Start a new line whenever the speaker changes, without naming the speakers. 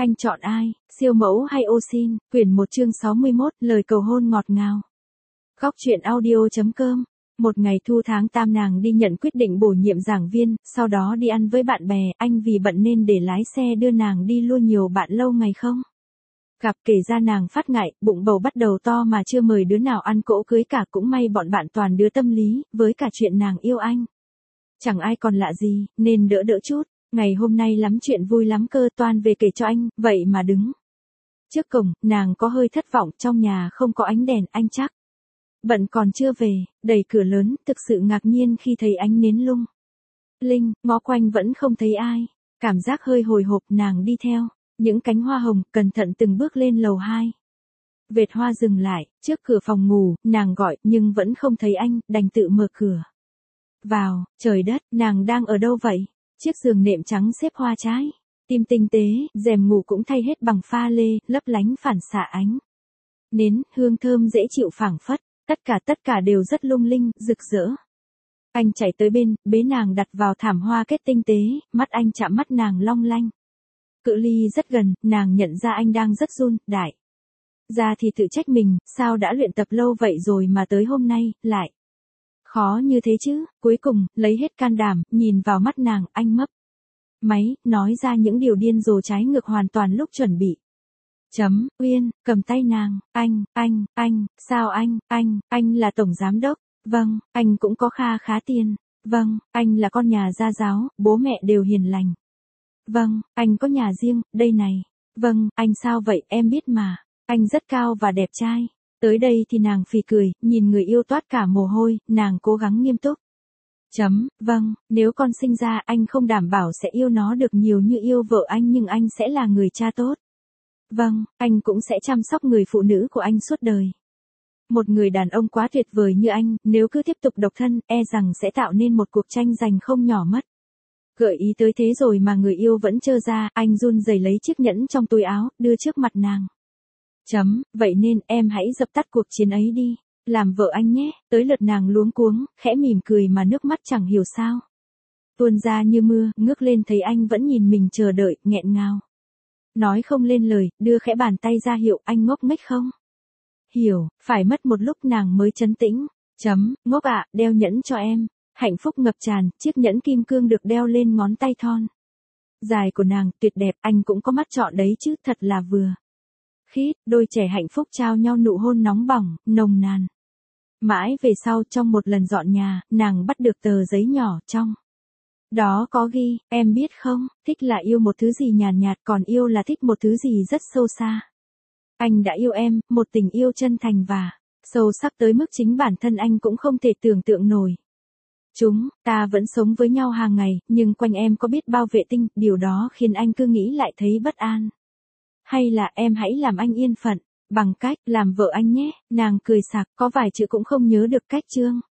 Anh chọn ai, siêu mẫu hay ô sin? Quyển 1 chương 61, lời cầu hôn ngọt ngào. Góc truyện audio.com. Một ngày thu tháng tam nàng đi nhận quyết định bổ nhiệm giảng viên, sau đó đi ăn với bạn bè, anh vì bận nên để lái xe đưa nàng đi luôn nhiều bạn lâu ngày không. Gặp kể ra nàng phát ngại, bụng bầu bắt đầu to mà chưa mời đứa nào ăn cỗ cưới cả, cũng may bọn bạn toàn đứa tâm lý, với cả chuyện nàng yêu anh. Chẳng ai còn lạ gì, nên đỡ đỡ chút. Ngày hôm nay lắm chuyện vui lắm cơ, toan về kể cho anh, vậy mà đứng trước cổng, nàng có hơi thất vọng, trong nhà không có ánh đèn, anh chắc bận còn chưa về. Đẩy cửa lớn, thực sự ngạc nhiên khi thấy ánh nến lung linh, ngó quanh vẫn không thấy ai. Cảm giác hơi hồi hộp, nàng đi theo những cánh hoa hồng, cẩn thận từng bước lên lầu 2. Vệt hoa dừng lại, trước cửa phòng ngủ, nàng gọi, nhưng vẫn không thấy anh, đành tự mở cửa vào. Trời đất, nàng đang ở đâu vậy? Chiếc giường nệm trắng xếp hoa trái tim tinh tế, rèm ngủ cũng thay hết bằng pha lê, lấp lánh phản xạ ánh nến, hương thơm dễ chịu phảng phất, tất cả đều rất lung linh, rực rỡ. Anh chạy tới bên, bế nàng đặt vào thảm hoa kết tinh tế, mắt anh chạm mắt nàng long lanh. Cự ly rất gần, nàng nhận ra anh đang rất run, đại ra thì tự trách mình, sao đã luyện tập lâu vậy rồi mà tới hôm nay, lại khó như thế chứ. Cuối cùng, lấy hết can đảm, nhìn vào mắt nàng, anh mấp máy, nói ra những điều điên rồ trái ngược hoàn toàn lúc chuẩn bị. Uyên, cầm tay nàng, anh, sao anh là tổng giám đốc, vâng, anh cũng có kha khá tiền, vâng, anh là con nhà gia giáo, bố mẹ đều hiền lành, vâng, anh có nhà riêng, đây này, vâng, anh sao vậy, em biết mà, anh rất cao và đẹp trai. Tới đây thì nàng phì cười, nhìn người yêu toát cả mồ hôi, nàng cố gắng nghiêm túc. Vâng, nếu con sinh ra anh không đảm bảo sẽ yêu nó được nhiều như yêu vợ anh, nhưng anh sẽ là người cha tốt. Vâng, anh cũng sẽ chăm sóc người phụ nữ của anh suốt đời. Một người đàn ông quá tuyệt vời như anh, nếu cứ tiếp tục độc thân, e rằng sẽ tạo nên một cuộc tranh giành không nhỏ mất. Gợi ý tới thế rồi mà người yêu vẫn trơ ra, anh run rẩy lấy chiếc nhẫn trong túi áo, đưa trước mặt nàng. Vậy nên em hãy dập tắt cuộc chiến ấy đi, làm vợ anh nhé. Tới lượt nàng luống cuống, khẽ mỉm cười mà nước mắt chẳng hiểu sao tuôn ra như mưa, ngước lên thấy anh vẫn nhìn mình chờ đợi, nghẹn ngào nói không lên lời, đưa khẽ bàn tay ra hiệu. Anh ngốc nghếch không hiểu, phải mất một lúc nàng mới trấn tĩnh. Ngốc ạ, đeo nhẫn cho em. Hạnh phúc ngập tràn, chiếc nhẫn kim cương được đeo lên ngón tay thon dài của nàng, tuyệt đẹp. Anh cũng có mắt chọn đấy chứ, thật là vừa khít. Đôi trẻ hạnh phúc trao nhau nụ hôn nóng bỏng, nồng nàn. Mãi về sau, trong một lần dọn nhà, nàng bắt được tờ giấy nhỏ, trong đó có ghi, em biết không, thích là yêu một thứ gì nhàn nhạt, còn yêu là thích một thứ gì rất sâu xa. Anh đã yêu em, một tình yêu chân thành và sâu sắc tới mức chính bản thân anh cũng không thể tưởng tượng nổi. Chúng ta vẫn sống với nhau hàng ngày, nhưng quanh em có biết bao vệ tinh, điều đó khiến anh cứ nghĩ lại thấy bất an. Hay là em hãy làm anh yên phận, bằng cách làm vợ anh nhé. Nàng cười sặc, có vài chữ cũng không nhớ được cách chương.